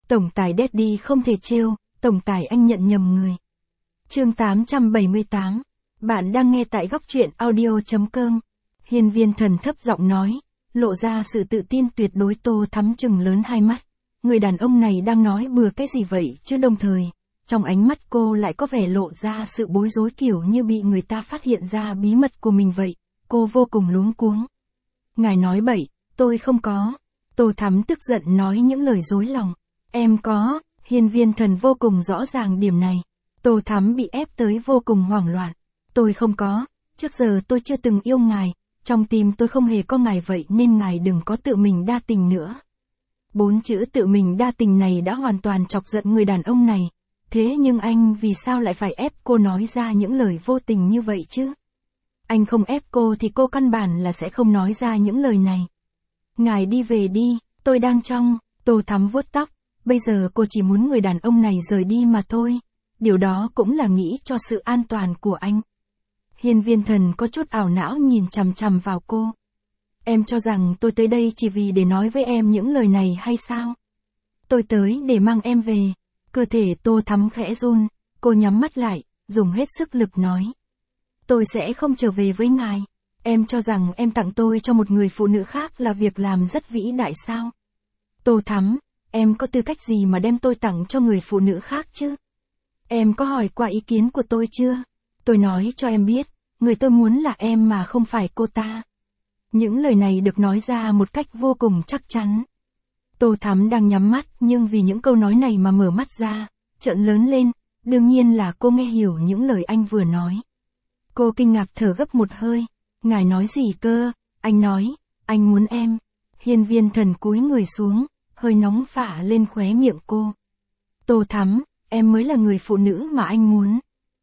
Tổng tài Daddy không thể trêu, tổng tài anh nhận nhầm người. Chương 878. Bạn đang nghe tại góc truyện audio.com. Hiên Viên Thần thấp giọng nói, lộ ra sự tự tin tuyệt đối. Tô Thắm trừng lớn hai mắt. Người đàn ông này đang nói bừa cái gì vậy chứ, đồng thời, trong ánh mắt cô lại có vẻ lộ ra sự bối rối, kiểu như bị người ta phát hiện ra bí mật của mình vậy. Cô vô cùng luống cuống. Ngài nói bậy, tôi không có. Tô Thắm tức giận nói những lời dối lòng. Em có. Hiên Viên Thần vô cùng rõ ràng điểm này. Tô Thắm bị ép tới vô cùng hoảng loạn. Tôi không có, trước giờ tôi chưa từng yêu ngài, trong tim tôi không hề có ngài, vậy nên ngài đừng có tự mình đa tình nữa. 4 chữ tự mình đa tình này đã hoàn toàn chọc giận người đàn ông này. Thế nhưng anh vì sao lại phải ép cô nói ra những lời vô tình như vậy chứ? Anh không ép cô thì cô căn bản là sẽ không nói ra những lời này. Ngài đi về đi, tôi đang trong. Tô Thắm vuốt tóc. Bây giờ cô chỉ muốn người đàn ông này rời đi mà thôi. Điều đó cũng là nghĩ cho sự an toàn của anh. Hiên Viên Thần có chút ảo não nhìn chằm chằm vào cô. Em cho rằng tôi tới đây chỉ vì để nói với em những lời này hay sao? Tôi tới để mang em về. Cơ thể Tô Thắm khẽ run, cô nhắm mắt lại, dùng hết sức lực nói. Tôi sẽ không trở về với ngài. Em cho rằng em tặng tôi cho một người phụ nữ khác là việc làm rất vĩ đại sao? Tô Thắm, em có tư cách gì mà đem tôi tặng cho người phụ nữ khác chứ? Em có hỏi qua ý kiến của tôi chưa? Tôi nói cho em biết, người tôi muốn là em mà không phải cô ta. Những lời này được nói ra một cách vô cùng chắc chắn. Tô Thắm đang nhắm mắt nhưng vì những câu nói này mà mở mắt ra, trợn lớn lên, đương nhiên là cô nghe hiểu những lời anh vừa nói. Cô kinh ngạc thở gấp một hơi. Ngài nói gì cơ? Anh nói, anh muốn em. Hiên Viên Thần cúi người xuống, hơi nóng phả lên khóe miệng cô. Tô Thắm, em mới là người phụ nữ mà anh muốn.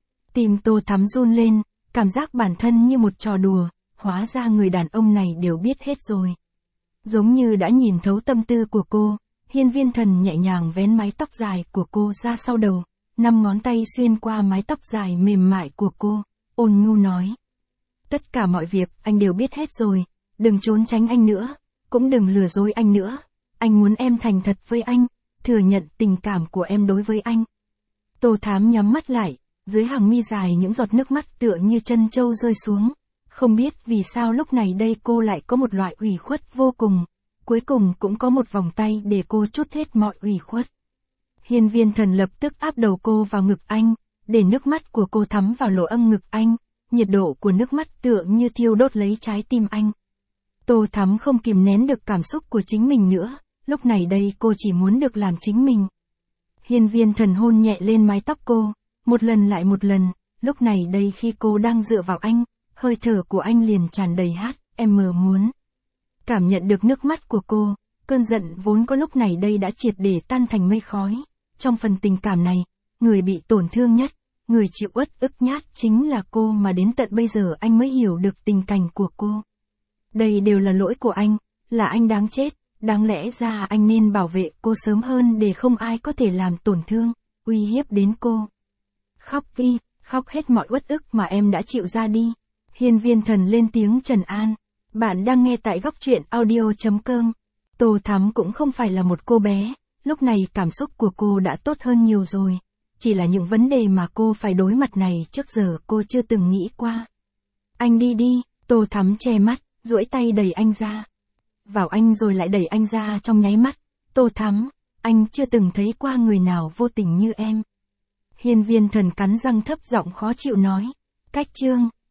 Tim Tô Thắm run lên, cảm giác bản thân như một trò đùa, hóa ra người đàn ông này đều biết hết rồi. Giống như đã nhìn thấu tâm tư của cô, Hiên Viên Thần nhẹ nhàng vén mái tóc dài của cô ra sau đầu, 5 ngón tay xuyên qua mái tóc dài mềm mại của cô, ôn nhu nói. Tất cả mọi việc anh đều biết hết rồi, đừng trốn tránh anh nữa, cũng đừng lừa dối anh nữa. Anh muốn em thành thật với anh, thừa nhận tình cảm của em đối với anh. Tô Thắm nhắm mắt lại, dưới hàng mi dài những giọt nước mắt tựa như chân trâu rơi xuống. Không biết vì sao lúc này đây cô lại có một loại ủy khuất vô cùng, cuối cùng cũng có một vòng tay để cô trút hết mọi ủy khuất. Hiên Viên Thần lập tức áp đầu cô vào ngực anh, để nước mắt của cô thấm vào lỗ âm ngực anh, nhiệt độ của nước mắt tựa như thiêu đốt lấy trái tim anh. Tô Thắm không kìm nén được cảm xúc của chính mình nữa, lúc này đây cô chỉ muốn được làm chính mình. Hiên Viên Thần hôn nhẹ lên mái tóc cô, một lần lại một lần, lúc này đây khi cô đang dựa vào anh, hơi thở của anh liền tràn đầy em muốn. Cảm nhận được nước mắt của cô, cơn giận vốn có lúc này đây đã triệt để tan thành mây khói. Trong phần tình cảm này, người bị tổn thương nhất, người chịu uất ức nhất chính là cô, mà đến tận bây giờ anh mới hiểu được tình cảnh của cô. Đây đều là lỗi của anh, là anh đáng chết, đáng lẽ ra anh nên bảo vệ cô sớm hơn để không ai có thể làm tổn thương, uy hiếp đến cô. Khóc đi, khóc hết mọi uất ức mà em đã chịu ra đi. Hiên Viên Thần lên tiếng trấn an. Bạn đang nghe tại góc truyện audio.com. Tô Thắm cũng không phải là một cô bé, lúc này cảm xúc của cô đã tốt hơn nhiều rồi. Chỉ là những vấn đề mà cô phải đối mặt này trước giờ cô chưa từng nghĩ qua. Anh đi đi. Tô Thắm che mắt, duỗi tay đẩy anh ra. Vào anh rồi lại đẩy anh ra trong nháy mắt. Tô Thắm, anh chưa từng thấy qua người nào vô tình như em. Hiên Viên Thần cắn răng thấp giọng khó chịu nói. Cách chương